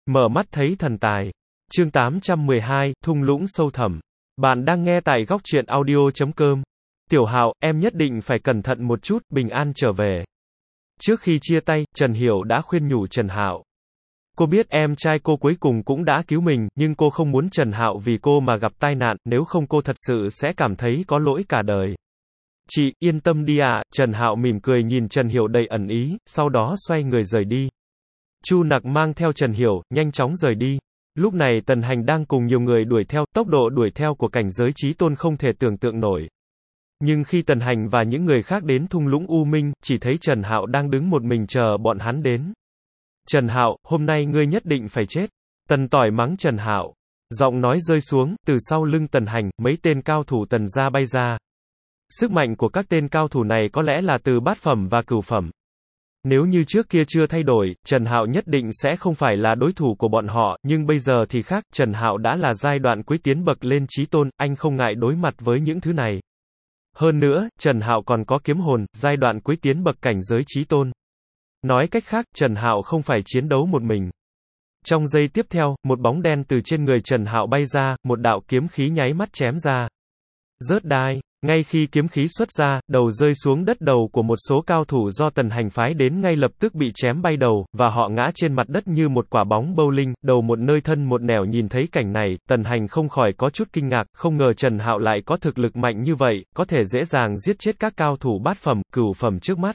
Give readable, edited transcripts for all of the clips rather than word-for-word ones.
Mở mắt thấy thần tài. Chương 812, thung lũng sâu thẳm. Bạn đang nghe tại góc truyện audio.com. Tiểu Hạo, em nhất định phải cẩn thận một chút, bình an trở về. Trước khi chia tay, Trần Hiểu đã khuyên nhủ Trần Hạo. Cô biết em trai cô cuối cùng cũng đã cứu mình, nhưng cô không muốn Trần Hạo vì cô mà gặp tai nạn, nếu không cô thật sự sẽ cảm thấy có lỗi cả đời. Chị, yên tâm đi ạ, Trần Hạo mỉm cười nhìn Trần Hiểu đầy ẩn ý, sau đó xoay người rời đi. Chu Nặc mang theo Trần Hiểu, nhanh chóng rời đi. Lúc này Tần Hành đang cùng nhiều người đuổi theo, tốc độ đuổi theo của cảnh giới chí tôn không thể tưởng tượng nổi. Nhưng khi Tần Hành và những người khác đến thung lũng U Minh, chỉ thấy Trần Hạo đang đứng một mình chờ bọn hắn đến. Trần Hạo, hôm nay ngươi nhất định phải chết. Tần Tỏi mắng Trần Hạo. Giọng nói rơi xuống, từ sau lưng Tần Hành, mấy tên cao thủ Tần gia bay ra. Sức mạnh của các tên cao thủ này có lẽ là từ bát phẩm và cửu phẩm. Nếu như trước kia chưa thay đổi, Trần Hạo nhất định sẽ không phải là đối thủ của bọn họ, nhưng bây giờ thì khác, Trần Hạo đã là giai đoạn cuối tiến bậc lên chí tôn, anh không ngại đối mặt với những thứ này. Hơn nữa, Trần Hạo còn có kiếm hồn, giai đoạn cuối tiến bậc cảnh giới chí tôn. Nói cách khác, Trần Hạo không phải chiến đấu một mình. Trong giây tiếp theo, một bóng đen từ trên người Trần Hạo bay ra, một đạo kiếm khí nháy mắt chém ra. Rớt đai. Ngay khi kiếm khí xuất ra, đầu rơi xuống đất, đầu của một số cao thủ do Tần Hành phái đến ngay lập tức bị chém bay đầu, và họ ngã trên mặt đất như một quả bóng bowling, đầu một nơi thân một nẻo. Nhìn thấy cảnh này, Tần Hành không khỏi có chút kinh ngạc, không ngờ Trần Hạo lại có thực lực mạnh như vậy, có thể dễ dàng giết chết các cao thủ bát phẩm, cửu phẩm trước mắt.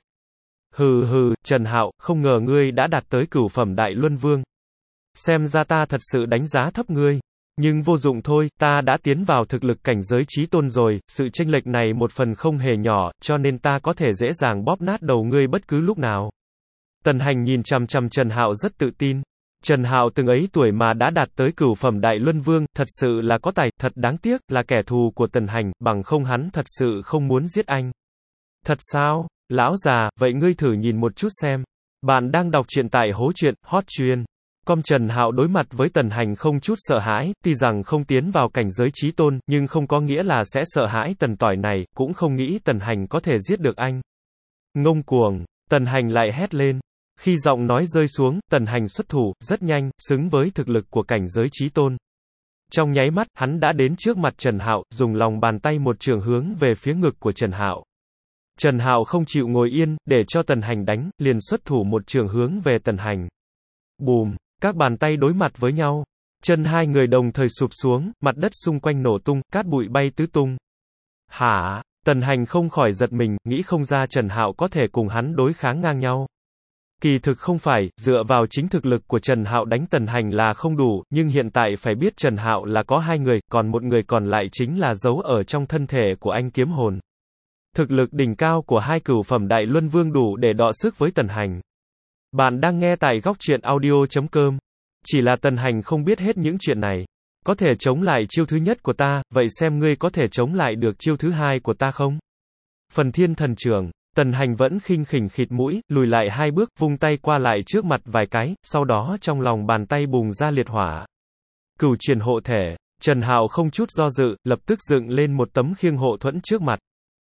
Hừ, Trần Hạo, không ngờ ngươi đã đạt tới cửu phẩm Đại Luân Vương. Xem ra ta thật sự đánh giá thấp ngươi. Nhưng vô dụng thôi, ta đã tiến vào thực lực cảnh giới chí tôn rồi, sự chênh lệch này một phần không hề nhỏ, cho nên ta có thể dễ dàng bóp nát đầu ngươi bất cứ lúc nào. Tần Hành nhìn chằm chằm Trần Hạo rất tự tin. Trần Hạo từng ấy tuổi mà đã đạt tới cửu phẩm Đại Luân Vương, thật sự là có tài, thật đáng tiếc, là kẻ thù của Tần Hành, bằng không hắn thật sự không muốn giết anh. Thật sao? Lão già, vậy ngươi thử nhìn một chút xem. Bạn đang đọc truyện tại hố truyện, hot truyện. Trần Hạo đối mặt với Tần Hành không chút sợ hãi, tuy rằng không tiến vào cảnh giới chí tôn, nhưng không có nghĩa là sẽ sợ hãi Tần Tỏi này, cũng không nghĩ Tần Hành có thể giết được anh. Ngông cuồng, Tần Hành lại hét lên. Khi giọng nói rơi xuống, Tần Hành xuất thủ, rất nhanh, xứng với thực lực của cảnh giới chí tôn. Trong nháy mắt, hắn đã đến trước mặt Trần Hạo, dùng lòng bàn tay một trường hướng về phía ngực của Trần Hạo. Trần Hạo không chịu ngồi yên, để cho Tần Hành đánh, liền xuất thủ một trường hướng về Tần Hành. Bùm! Các bàn tay đối mặt với nhau. Chân hai người đồng thời sụp xuống, mặt đất xung quanh nổ tung, cát bụi bay tứ tung. Hả? Tần Hành không khỏi giật mình, nghĩ không ra Trần Hạo có thể cùng hắn đối kháng ngang nhau. Kỳ thực không phải, dựa vào chính thực lực của Trần Hạo đánh Tần Hành là không đủ, nhưng hiện tại phải biết Trần Hạo là có hai người, còn một người còn lại chính là giấu ở trong thân thể của anh kiếm hồn. Thực lực đỉnh cao của hai cửu phẩm Đại Luân Vương đủ để đọ sức với Tần Hành. Bạn đang nghe tại góc truyện audio.com. Chỉ là Tần Hành không biết hết những chuyện này. Có thể chống lại chiêu thứ nhất của ta, vậy xem ngươi có thể chống lại được chiêu thứ hai của ta không? Phần Thiên Thần Trưởng. Tần Hành vẫn khinh khỉnh khịt mũi, lùi lại hai bước, vung tay qua lại trước mặt vài cái, sau đó trong lòng bàn tay bùng ra liệt hỏa. Cửu truyền hộ thể. Trần Hạo không chút do dự, lập tức dựng lên một tấm khiêng hộ thuẫn trước mặt.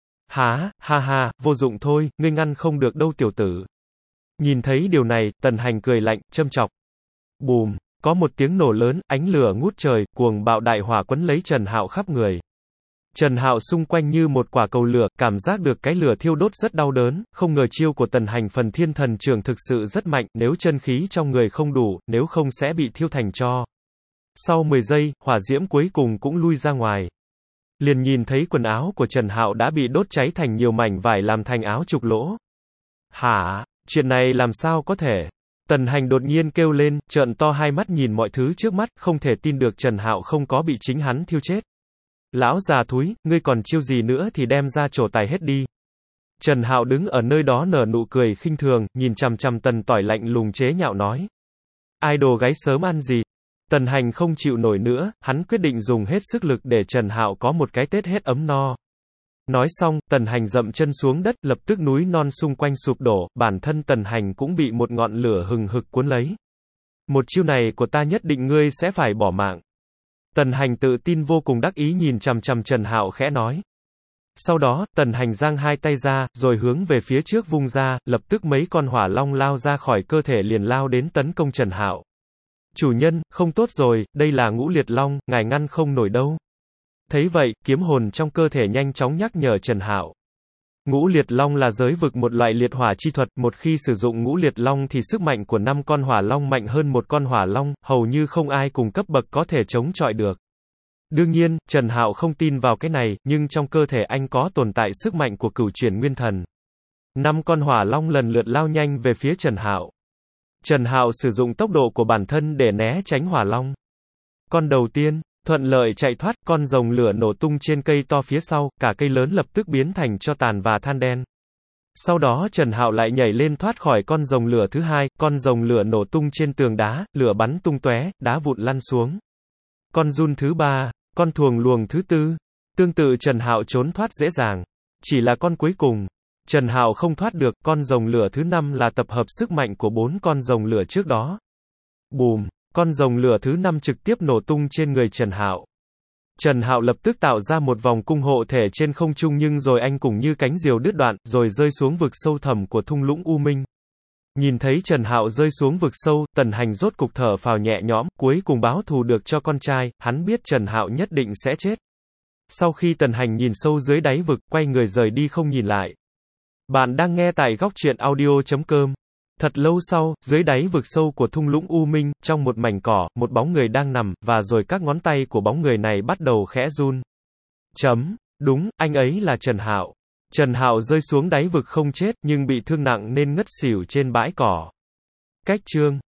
Ha, vô dụng thôi, ngươi ngăn không được đâu tiểu tử. Nhìn thấy điều này, Tần Hành cười lạnh, châm chọc. Bùm, có một tiếng nổ lớn, ánh lửa ngút trời, cuồng bạo đại hỏa quấn lấy Trần Hạo khắp người. Trần Hạo xung quanh như một quả cầu lửa, cảm giác được cái lửa thiêu đốt rất đau đớn, không ngờ chiêu của Tần Hành Phần Thiên Thần Trưởng thực sự rất mạnh, nếu chân khí trong người không đủ, nếu không sẽ bị thiêu thành tro. Sau 10 giây, hỏa diễm cuối cùng cũng lui ra ngoài. Liền nhìn thấy quần áo của Trần Hạo đã bị đốt cháy thành nhiều mảnh vải làm thành áo trục lỗ. Hả? Chuyện này làm sao có thể? Tần Hành đột nhiên kêu lên, trợn to hai mắt nhìn mọi thứ trước mắt, không thể tin được Trần Hạo không có bị chính hắn thiêu chết. Lão già thúi, ngươi còn chiêu gì nữa thì đem ra trổ tài hết đi. Trần Hạo đứng ở nơi đó nở nụ cười khinh thường, nhìn chằm chằm Tần Tỏi lạnh lùng chế nhạo nói. Ai đồ gái sớm ăn gì? Tần Hành không chịu nổi nữa, hắn quyết định dùng hết sức lực để Trần Hạo có một cái Tết hết ấm no. Nói xong, Tần Hành dậm chân xuống đất, lập tức núi non xung quanh sụp đổ, bản thân Tần Hành cũng bị một ngọn lửa hừng hực cuốn lấy. Một chiêu này của ta nhất định ngươi sẽ phải bỏ mạng. Tần Hành tự tin vô cùng đắc ý nhìn chằm chằm Trần Hạo khẽ nói. Sau đó, Tần Hành giang hai tay ra, rồi hướng về phía trước vung ra, lập tức mấy con hỏa long lao ra khỏi cơ thể liền lao đến tấn công Trần Hạo. Chủ nhân, không tốt rồi, đây là Ngũ Liệt Long, ngài ngăn không nổi đâu. Thấy vậy, kiếm hồn trong cơ thể nhanh chóng nhắc nhở Trần Hạo. Ngũ Liệt Long là giới vực một loại liệt hỏa chi thuật, một khi sử dụng Ngũ Liệt Long thì sức mạnh của 5 con hỏa long mạnh hơn một con hỏa long, hầu như không ai cùng cấp bậc có thể chống chọi được. Đương nhiên, Trần Hạo không tin vào cái này, nhưng trong cơ thể anh có tồn tại sức mạnh của cửu chuyển nguyên thần. 5 con hỏa long lần lượt lao nhanh về phía Trần Hạo. Trần Hạo sử dụng tốc độ của bản thân để né tránh hỏa long. Con đầu tiên, thuận lợi chạy thoát, con rồng lửa nổ tung trên cây to phía sau, cả cây lớn lập tức biến thành tro tàn và than đen. Sau đó Trần Hạo lại nhảy lên thoát khỏi con rồng lửa thứ hai, con rồng lửa nổ tung trên tường đá, lửa bắn tung tóe, đá vụn lăn xuống. Con giun thứ ba, con thuồng luồng thứ tư. Tương tự Trần Hạo trốn thoát dễ dàng. Chỉ là con cuối cùng, Trần Hạo không thoát được, con rồng lửa thứ năm là tập hợp sức mạnh của 4 con rồng lửa trước đó. Bùm, con rồng lửa thứ 5 trực tiếp nổ tung trên người Trần Hạo. Trần Hạo lập tức tạo ra một vòng cung hộ thể trên không trung nhưng rồi anh cũng như cánh diều đứt đoạn, rồi rơi xuống vực sâu thẳm của thung lũng U Minh. Nhìn thấy Trần Hạo rơi xuống vực sâu, Tần Hành rốt cục thở phào nhẹ nhõm, cuối cùng báo thù được cho con trai, hắn biết Trần Hạo nhất định sẽ chết. Sau khi Tần Hành nhìn sâu dưới đáy vực, quay người rời đi không nhìn lại. Bạn đang nghe tại góc truyện audio.com. Thật lâu sau, dưới đáy vực sâu của thung lũng U Minh, trong một mảnh cỏ, một bóng người đang nằm, và rồi các ngón tay của bóng người này bắt đầu khẽ run. Đúng, anh ấy là Trần Hạo. Trần Hạo rơi xuống đáy vực không chết, nhưng bị thương nặng nên ngất xỉu trên bãi cỏ. Cách chương